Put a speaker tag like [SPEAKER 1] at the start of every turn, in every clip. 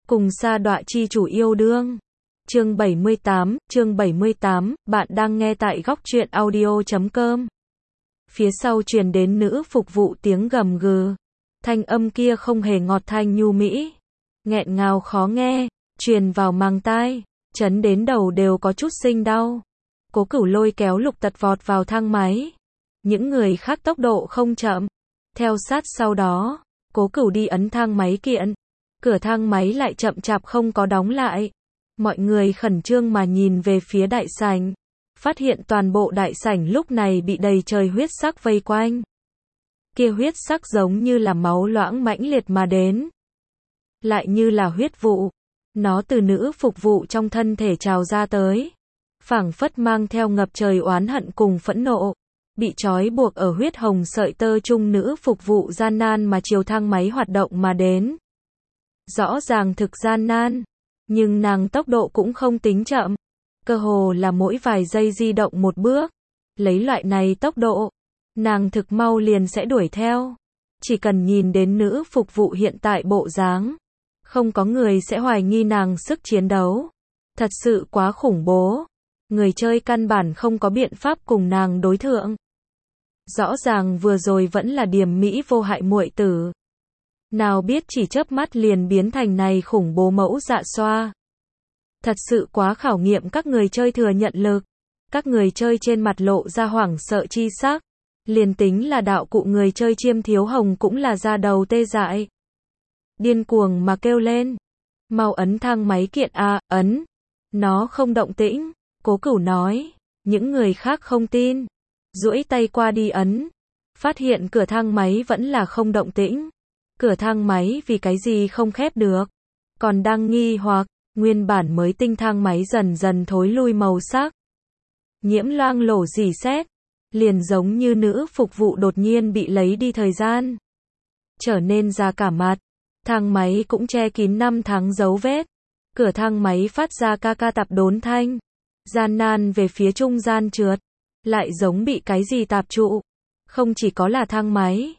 [SPEAKER 1] cùng sa đọa chi chủ yêu đương. Chương 78, bạn đang nghe tại góc truyện audio.com. Phía sau truyền đến nữ phục vụ tiếng gầm gừ. Thanh âm kia không hề ngọt thanh nhu mỹ, nghẹn ngào khó nghe, truyền vào màng tai, chấn đến đầu đều có chút sinh đau. Cố Cửu lôi kéo Lục Tật vọt vào thang máy. Những người khác tốc độ không chậm, theo sát sau đó. Cố Cửu đi ấn thang máy kiện, cửa thang máy lại chậm chạp không có đóng lại. Mọi người khẩn trương mà nhìn về phía đại sảnh, phát hiện toàn bộ đại sảnh lúc này bị đầy trời huyết sắc vây quanh. Kia huyết sắc giống như là máu loãng mãnh liệt mà đến, lại như là huyết vụ. Nó từ nữ phục vụ trong thân thể trào ra tới, phảng phất mang theo ngập trời oán hận cùng phẫn nộ. Bị trói buộc ở huyết hồng sợi tơ chung nữ phục vụ gian nan mà chiều thang máy hoạt động mà đến. Rõ ràng thực gian nan, nhưng nàng tốc độ cũng không tính chậm, cơ hồ là mỗi vài giây di động một bước. Lấy loại này tốc độ, nàng thực mau liền sẽ đuổi theo. Chỉ cần nhìn đến nữ phục vụ hiện tại bộ dáng, không có người sẽ hoài nghi nàng sức chiến đấu. Thật sự quá khủng bố. Người chơi căn bản không có biện pháp cùng nàng đối thượng. Rõ ràng vừa rồi vẫn là điềm mỹ vô hại muội tử, nào biết chỉ chớp mắt liền biến thành này khủng bố mẫu dạ xoa. Thật sự quá khảo nghiệm các người chơi thừa nhận lực. Các người chơi trên mặt lộ ra hoảng sợ chi sắc. Liền tính là đạo cụ người chơi Chiêm Thiếu Hồng cũng là da đầu tê dại, điên cuồng mà kêu lên. Mau ấn thang máy kiện a, ấn. Nó không động tĩnh, Cố Cửu nói. Những người khác không tin, duỗi tay qua đi ấn, phát hiện cửa thang máy vẫn là không động tĩnh. Cửa thang máy vì cái gì không khép được? Còn đang nghi hoặc, nguyên bản mới tinh thang máy dần dần thối lui màu sắc, nhiễm loang lổ rỉ sét, liền giống như nữ phục vụ đột nhiên bị lấy đi thời gian, trở nên già cả mặt. Thang máy cũng che kín năm tháng dấu vết. Cửa thang máy phát ra ca ca tạp đốn thanh, gian nan về phía trung gian trượt, lại giống bị cái gì tạp trụ. Không chỉ có là thang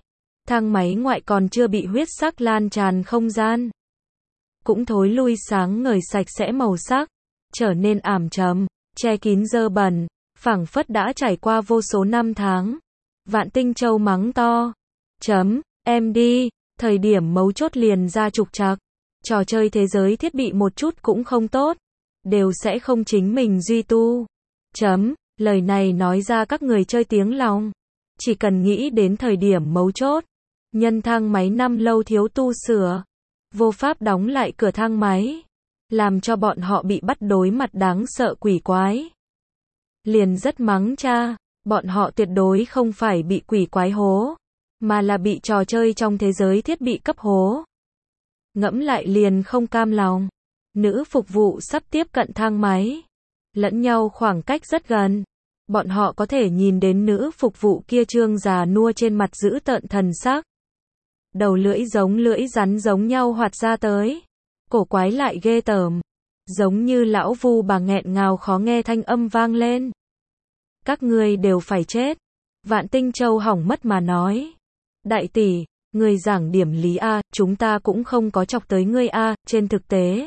[SPEAKER 1] máy ngoại còn chưa bị huyết sắc lan tràn không gian, cũng thối lui sáng ngời sạch sẽ màu sắc, trở nên ảm trầm, che kín dơ bẩn, phảng phất đã trải qua vô số năm tháng. Vạn Tinh Châu mắng to. Em đi, thời điểm mấu chốt liền ra trục trặc. Trò chơi thế giới thiết bị một chút cũng không tốt, đều sẽ không chính mình duy tu. Lời này nói ra các người chơi tiếng lòng. Chỉ cần nghĩ đến thời điểm mấu chốt, nhân thang máy năm lâu thiếu tu sửa, vô pháp đóng lại cửa thang máy, làm cho bọn họ bị bắt đối mặt đáng sợ quỷ quái, liền rất mắng cha. Bọn họ tuyệt đối không phải bị quỷ quái hố, mà là bị trò chơi trong thế giới thiết bị cấp hố. Ngẫm lại liền không cam lòng. Nữ phục vụ sắp tiếp cận thang máy, lẫn nhau khoảng cách rất gần. Bọn họ có thể nhìn đến nữ phục vụ kia trương già nua trên mặt giữ tợn thần sắc. Đầu lưỡi giống lưỡi rắn giống nhau hoạt ra tới. Cổ quái lại ghê tởm. Giống như lão vu bà nghẹn ngào khó nghe thanh âm vang lên. Các ngươi đều phải chết. Vạn Tinh Châu hỏng mất mà nói. Đại tỷ, ngươi giảng điểm lý a, chúng ta cũng không có chọc tới ngươi a, trên thực tế.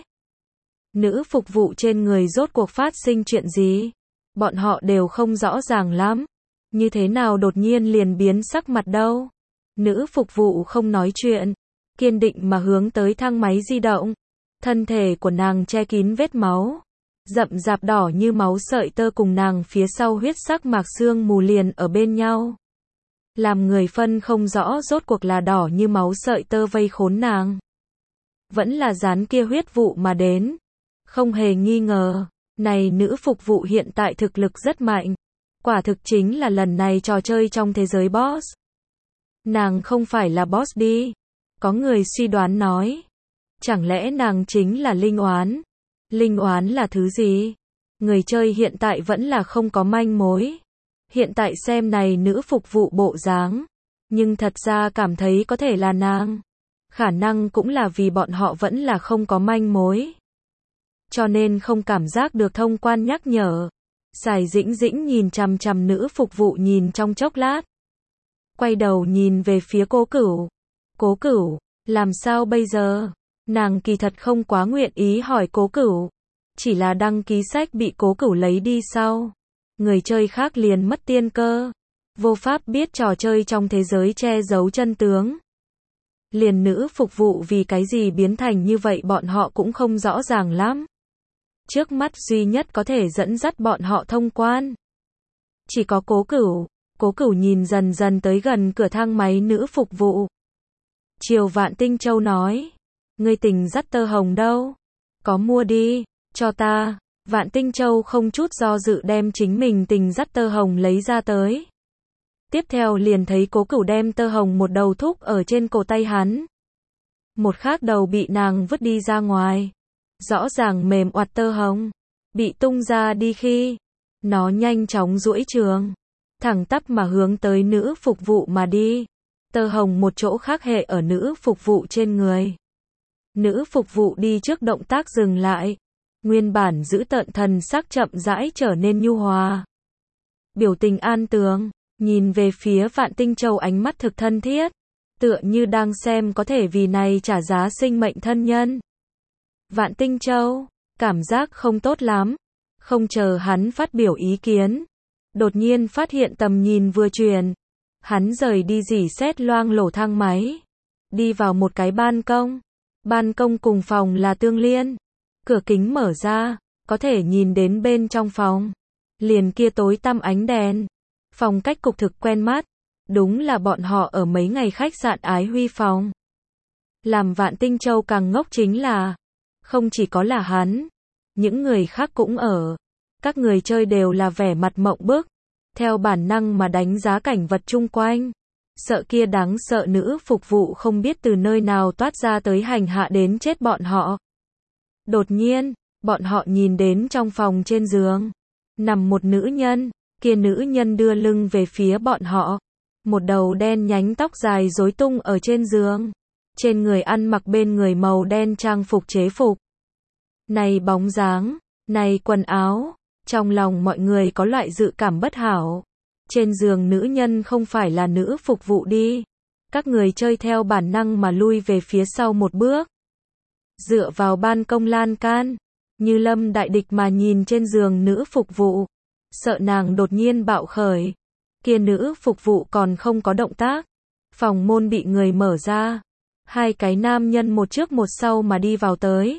[SPEAKER 1] Nữ phục vụ trên người rốt cuộc phát sinh chuyện gì? Bọn họ đều không rõ ràng lắm. Như thế nào đột nhiên liền biến sắc mặt đâu? Nữ phục vụ không nói chuyện, kiên định mà hướng tới thang máy di động. Thân thể của nàng che kín vết máu, rậm rạp đỏ như máu sợi tơ cùng nàng phía sau huyết sắc mạc xương mù liền ở bên nhau, làm người phân không rõ rốt cuộc là đỏ như máu sợi tơ vây khốn nàng, vẫn là dán kia huyết vụ mà đến. Không hề nghi ngờ, này nữ phục vụ hiện tại thực lực rất mạnh, quả thực chính là lần này trò chơi trong thế giới boss. Nàng không phải là boss đi? Có người suy đoán nói. Chẳng lẽ nàng chính là linh oán? Linh oán là thứ gì? Người chơi hiện tại vẫn là không có manh mối. Hiện tại xem này nữ phục vụ bộ dáng, nhưng thật ra cảm thấy có thể là nàng. Khả năng cũng là vì bọn họ vẫn là không có manh mối, cho nên không cảm giác được thông quan nhắc nhở. Sài Dĩnh Dĩnh nhìn chằm chằm nữ phục vụ nhìn trong chốc lát, quay đầu nhìn về phía Cố Cửu. Cố Cửu, làm sao bây giờ? Nàng kỳ thật không quá nguyện ý hỏi Cố Cửu. Chỉ là đăng ký sách bị Cố Cửu lấy đi sau. Người chơi khác liền mất tiên cơ. Vô pháp biết trò chơi trong thế giới che giấu chân tướng. Liền nữ phục vụ vì cái gì biến thành như vậy bọn họ cũng không rõ ràng lắm. Trước mắt duy nhất có thể dẫn dắt bọn họ thông quan. Chỉ có Cố Cửu. Cố Cửu nhìn dần dần tới gần cửa thang máy nữ phục vụ. Triều Vạn Tinh Châu nói. Ngươi tình dắt tơ hồng đâu? Có mua đi, cho ta. Vạn Tinh Châu không chút do dự đem chính mình tình dắt tơ hồng lấy ra tới. Tiếp theo liền thấy Cố Cửu đem tơ hồng một đầu thúc ở trên cổ tay hắn. Một khác đầu bị nàng vứt đi ra ngoài. Rõ ràng mềm oặt tơ hồng. Bị tung ra đi khi. Nó nhanh chóng duỗi trường. Thẳng tắp mà hướng tới nữ phục vụ mà đi. Tơ hồng một chỗ khác hệ ở nữ phục vụ trên người. Nữ phục vụ đi trước động tác dừng lại. Nguyên bản giữ tợn thần sắc chậm rãi trở nên nhu hòa. Biểu tình an tường. Nhìn về phía Vạn Tinh Châu ánh mắt thực thân thiết. Tựa như đang xem có thể vì này trả giá sinh mệnh thân nhân. Vạn Tinh Châu. Cảm giác không tốt lắm. Không chờ hắn phát biểu ý kiến. Đột nhiên phát hiện tầm nhìn vừa chuyển. Hắn rời đi rỉ sét loang lổ thang máy. Đi vào một cái ban công. Ban công cùng phòng là tương liên. Cửa kính mở ra. Có thể nhìn đến bên trong phòng. Liền kia tối tăm ánh đèn. Phong cách cục thực quen mắt. Đúng là bọn họ ở mấy ngày khách sạn Ái Huy phòng. Làm Vạn Tinh Châu càng ngốc chính là. Không chỉ có là hắn. Những người khác cũng ở. Các người chơi đều là vẻ mặt mộng bức. Theo bản năng mà đánh giá cảnh vật chung quanh. Sợ kia đáng sợ nữ phục vụ không biết từ nơi nào toát ra tới hành hạ đến chết bọn họ. Đột nhiên, bọn họ nhìn đến trong phòng trên giường. Nằm một nữ nhân. Kia nữ nhân đưa lưng về phía bọn họ. Một đầu đen nhánh tóc dài rối tung ở trên giường. Trên người ăn mặc bên người màu đen trang phục chế phục. Này bóng dáng, này quần áo. Trong lòng mọi người có loại dự cảm bất hảo. Trên giường nữ nhân không phải là nữ phục vụ đi. Các người chơi theo bản năng mà lui về phía sau một bước. Dựa vào ban công lan can. Như lâm đại địch mà nhìn trên giường nữ phục vụ. Sợ nàng đột nhiên bạo khởi. Kia nữ phục vụ còn không có động tác. Phòng môn bị người mở ra. Hai cái nam nhân một trước một sau mà đi vào tới.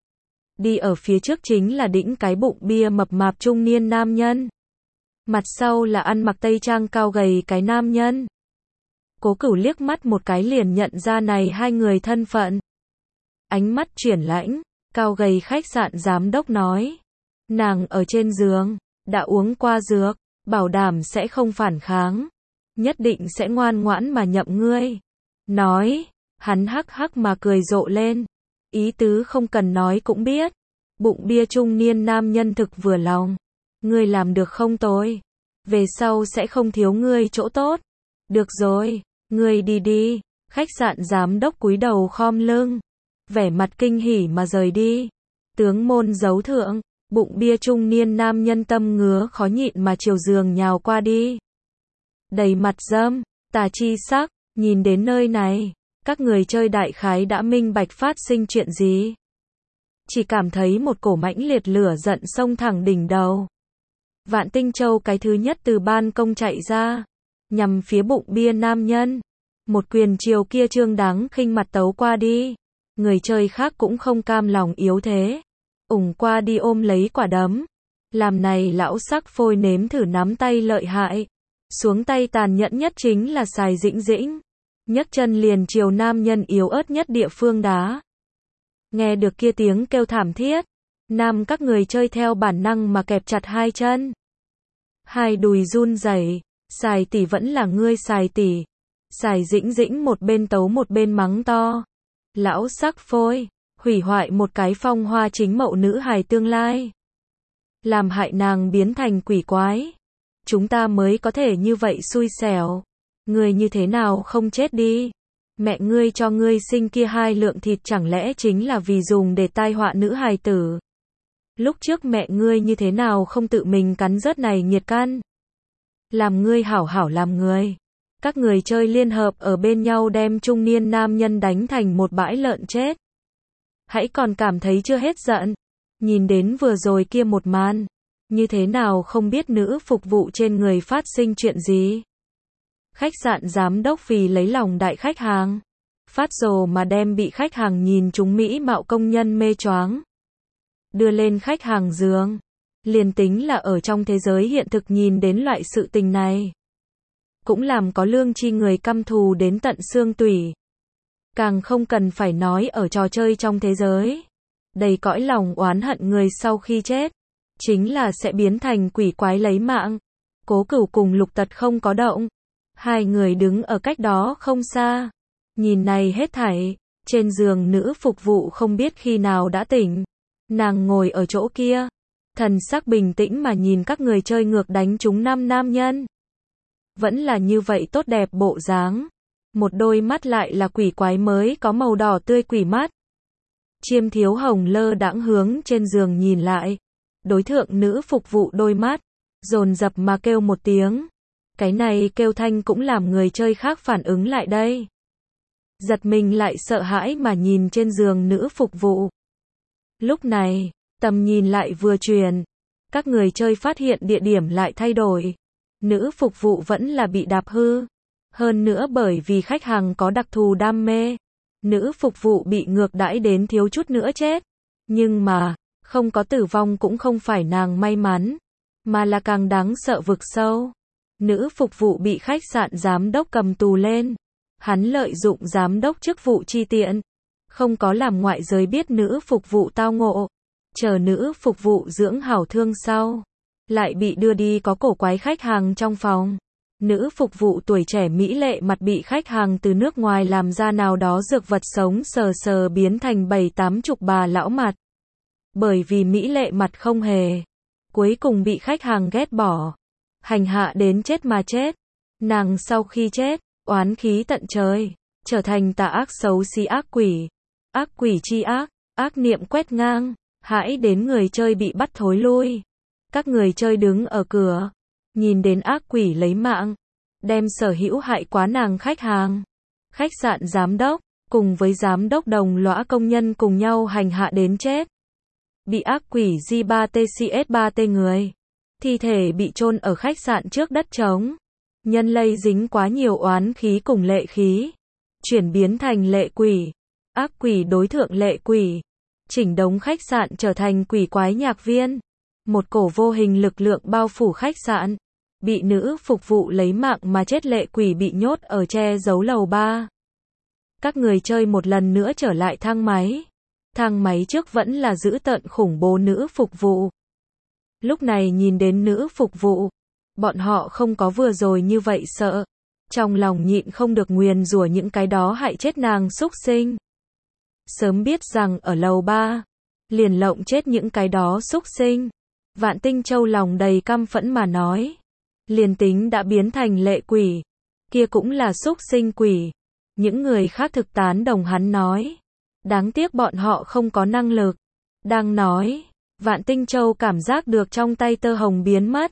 [SPEAKER 1] Đi ở phía trước chính là đĩnh cái bụng bia mập mạp trung niên nam nhân. Mặt sau là ăn mặc tây trang cao gầy cái nam nhân. Cố Cửu liếc mắt một cái liền nhận ra này hai người thân phận. Ánh mắt chuyển lãnh, cao gầy khách sạn giám đốc nói. Nàng ở trên giường, đã uống qua dược, bảo đảm sẽ không phản kháng. Nhất định sẽ ngoan ngoãn mà nhậm ngươi. Nói, hắn hắc hắc mà cười rộ lên. Ý tứ không cần nói cũng biết. Bụng bia trung niên nam nhân thực vừa lòng. Ngươi làm được không tồi. Về sau sẽ không thiếu ngươi chỗ tốt. Được rồi, ngươi đi đi. Khách sạn giám đốc cúi đầu khom lưng. Vẻ mặt kinh hỉ mà rời đi. Tướng môn giấu thượng. Bụng bia trung niên nam nhân tâm ngứa khó nhịn mà chiều giường nhào qua đi. Đầy mặt dâm, tà chi sắc, nhìn đến nơi này. Các người chơi đại khái đã minh bạch phát sinh chuyện gì. Chỉ cảm thấy một cổ mãnh liệt lửa giận xông thẳng đỉnh đầu. Vạn Tinh Châu cái thứ nhất từ ban công chạy ra. Nhằm phía bụng bia nam nhân. Một quyền chiều kia trương đáng khinh mặt tấu qua đi. Người chơi khác cũng không cam lòng yếu thế. Ủng qua đi ôm lấy quả đấm. Làm này lão sắc phôi nếm thử nắm tay lợi hại. Xuống tay tàn nhẫn nhất chính là xài dĩnh dĩnh. Nhấc chân liền chiều nam nhân yếu ớt nhất địa phương đá. Nghe được kia tiếng kêu thảm thiết. Nam các người chơi theo bản năng mà kẹp chặt hai chân. Hai đùi run rẩy. Xài tỷ vẫn là ngươi xài tỷ. Xài dĩnh dĩnh một bên tấu một bên mắng to. Lão sắc phôi. Hủy hoại một cái phong hoa chính mậu nữ hài tương lai. Làm hại nàng biến thành quỷ quái. Chúng ta mới có thể như vậy xui xẻo. Ngươi như thế nào không chết đi. Mẹ ngươi cho ngươi sinh kia hai lượng thịt chẳng lẽ chính là vì dùng để tai họa nữ hài tử. Lúc trước mẹ ngươi như thế nào không tự mình cắn rớt này nhiệt căn. Làm ngươi hảo hảo làm người. Các người chơi liên hợp ở bên nhau đem trung niên nam nhân đánh thành một bãi lợn chết. hãy còn cảm thấy chưa hết giận. Nhìn đến vừa rồi kia một màn, như thế nào không biết nữ phục vụ trên người phát sinh chuyện gì. Khách sạn giám đốc vì lấy lòng đại khách hàng, phát rồ mà đem bị khách hàng nhìn chúng mỹ mạo công nhân mê choáng, đưa lên khách hàng giường. Liền tính là ở trong thế giới hiện thực nhìn đến loại sự tình này, cũng làm có lương tri người căm thù đến tận xương tủy. Càng không cần phải nói ở trò chơi trong thế giới, đầy cõi lòng oán hận người sau khi chết, chính là sẽ biến thành quỷ quái lấy mạng. Cố Cửu cùng Lục Tật không có động, hai người đứng ở cách đó không xa, nhìn này hết thảy. Trên giường nữ phục vụ không biết khi nào đã tỉnh, nàng ngồi ở chỗ kia, thần sắc bình tĩnh mà nhìn các người chơi ngược đánh trúng 5 nam nhân. Vẫn là như vậy tốt đẹp bộ dáng, một đôi mắt lại là quỷ quái mới có màu đỏ tươi quỷ mắt. Chiêm Thiếu Hồng lơ đãng hướng trên giường nhìn lại, đối thượng nữ phục vụ đôi mắt, dồn dập mà kêu một tiếng. Cái này kêu thanh cũng làm người chơi khác phản ứng lại đây. Giật mình lại sợ hãi mà nhìn trên giường nữ phục vụ. Lúc này, tầm nhìn lại vừa chuyển, các người chơi phát hiện địa điểm lại thay đổi. Nữ phục vụ vẫn là bị đạp hư. Hơn nữa bởi vì khách hàng có đặc thù đam mê, nữ phục vụ bị ngược đãi đến thiếu chút nữa chết. Nhưng mà, không có tử vong cũng không phải nàng may mắn, mà là càng đáng sợ vực sâu. Nữ phục vụ bị khách sạn giám đốc cầm tù lên. Hắn lợi dụng giám đốc chức vụ chi tiện, không có làm ngoại giới biết nữ phục vụ tao ngộ. Chờ nữ phục vụ dưỡng hảo thương sau, lại bị đưa đi có cổ quái khách hàng trong phòng. Nữ phục vụ tuổi trẻ mỹ lệ mặt bị khách hàng từ nước ngoài làm ra nào đó dược vật sống sờ sờ biến thành 7-80 bà lão mặt. Bởi vì mỹ lệ mặt không hề, cuối cùng bị khách hàng ghét bỏ, hành hạ đến chết mà chết. Nàng sau khi chết, oán khí tận trời, trở thành tà ác xấu xí ác quỷ chi ác, ác niệm quét ngang, hãi đến người chơi bị bắt thối lui. Các người chơi đứng ở cửa, nhìn đến ác quỷ lấy mạng, đem sở hữu hại quá nàng khách hàng, khách sạn giám đốc, cùng với giám đốc đồng lõa công nhân cùng nhau hành hạ đến chết. Bị ác quỷ J3TCS3T người, thi thể bị chôn ở khách sạn trước đất trống. Nhân lây dính quá nhiều oán khí cùng lệ khí, chuyển biến thành lệ quỷ, ác quỷ đối thượng lệ quỷ, chỉnh đống khách sạn trở thành quỷ quái nhạc viên. Một cổ vô hình lực lượng bao phủ khách sạn, bị nữ phục vụ lấy mạng mà chết lệ quỷ bị nhốt ở che giấu lầu 3. Các người chơi một lần nữa trở lại thang máy trước vẫn là dữ tợn khủng bố nữ phục vụ. Lúc này nhìn đến nữ phục vụ, bọn họ không có vừa rồi như vậy sợ, trong lòng nhịn không được nguyền rủa những cái đó hại chết nàng xúc sinh. Sớm biết rằng ở lầu 3, liền lộng chết những cái đó xúc sinh. Vạn Tinh Châu lòng đầy căm phẫn mà nói, liền tính đã biến thành lệ quỷ, kia cũng là xúc sinh quỷ. Những người khác thực tán đồng hắn nói, đáng tiếc bọn họ không có năng lực. Đang nói, Vạn Tinh Châu cảm giác được trong tay tơ hồng biến mất.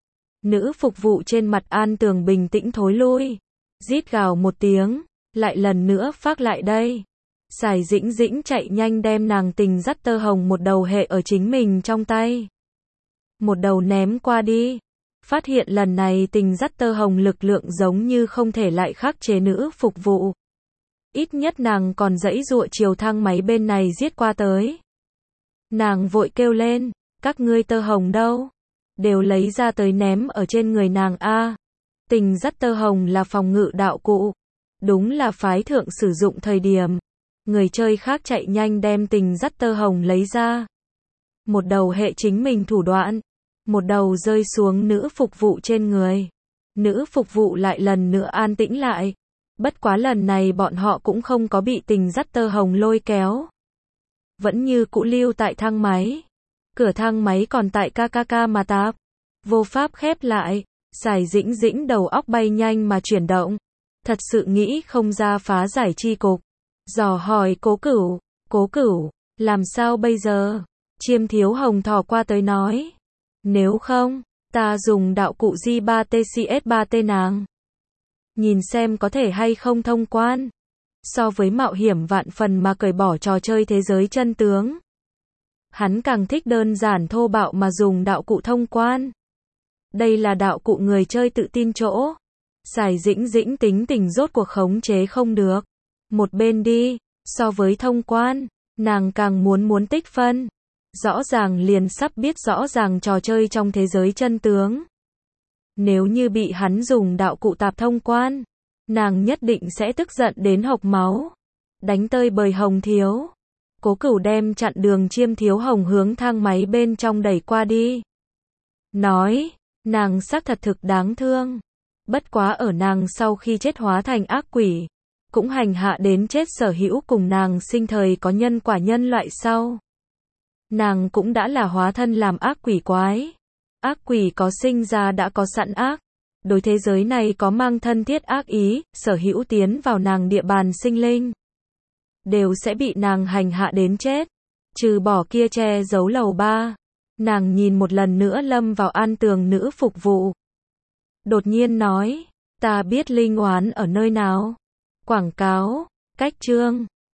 [SPEAKER 1] Nữ phục vụ trên mặt An Tường bình tĩnh thối lui, rít gào một tiếng, lại lần nữa phát lại đây. Sài Dĩnh Dĩnh chạy nhanh đem nàng tình dắt tơ hồng một đầu hệ ở chính mình trong tay, một đầu ném qua đi. Phát hiện lần này tình dắt tơ hồng lực lượng giống như không thể lại khắc chế nữ phục vụ. Ít nhất nàng còn giãy giụa chiều thang máy bên này giết qua tới. Nàng vội kêu lên, các ngươi tơ hồng đâu? Đều lấy ra tới ném ở trên người nàng a. Tình dắt tơ hồng là phòng ngự đạo cụ, đúng là phái thượng sử dụng thời điểm. Người chơi khác chạy nhanh đem tình dắt tơ hồng lấy ra. Một đầu hệ chính mình thủ đoạn, một đầu rơi xuống nữ phục vụ trên người. Nữ phục vụ lại lần nữa an tĩnh lại. Bất quá lần này bọn họ cũng không có bị tình dắt tơ hồng lôi kéo. Vẫn như cũ lưu tại thang máy. Cửa thang máy còn tại KKK mà tạp. Vô pháp khép lại. Sài Dĩnh Dĩnh đầu óc bay nhanh mà chuyển động. Thật sự nghĩ không ra phá giải chi cục. Dò hỏi Cố Cửu, làm sao bây giờ? Chiêm Thiếu Hồng thò qua tới nói. Nếu không, ta dùng đạo cụ J3TCS3T nàng. Nhìn xem có thể hay không thông quan. So với mạo hiểm vạn phần mà cởi bỏ trò chơi thế giới chân tướng, hắn càng thích đơn giản thô bạo mà dùng đạo cụ thông quan. Đây là đạo cụ người chơi tự tin chỗ. Giải Dĩnh Dĩnh tính tình rốt cuộc khống chế không được. Một bên đi, so với thông quan, nàng càng muốn tích phân. Rõ ràng liền sắp biết rõ ràng trò chơi trong thế giới chân tướng. Nếu như bị hắn dùng đạo cụ tạp thông quan, nàng nhất định sẽ tức giận đến hộc máu. Đánh tơi bời Hồng Thiếu. Cố Cửu đem chặn đường Chiêm Thiếu Hồng hướng thang máy bên trong đẩy qua đi. Nói, nàng xác thật thực đáng thương. Bất quá ở nàng sau khi chết hóa thành ác quỷ, cũng hành hạ đến chết sở hữu cùng nàng sinh thời có nhân quả nhân loại sau. Nàng cũng đã là hóa thân làm ác quỷ quái. Ác quỷ có sinh ra đã có sẵn ác. Đối thế giới này có mang thân thiết ác ý, sở hữu tiến vào nàng địa bàn sinh linh, đều sẽ bị nàng hành hạ đến chết. Trừ bỏ kia che giấu lầu 3. Nàng nhìn một lần nữa lâm vào an tường nữ phục vụ. Đột nhiên nói, ta biết linh oán ở nơi nào. Quảng cáo, cách chương.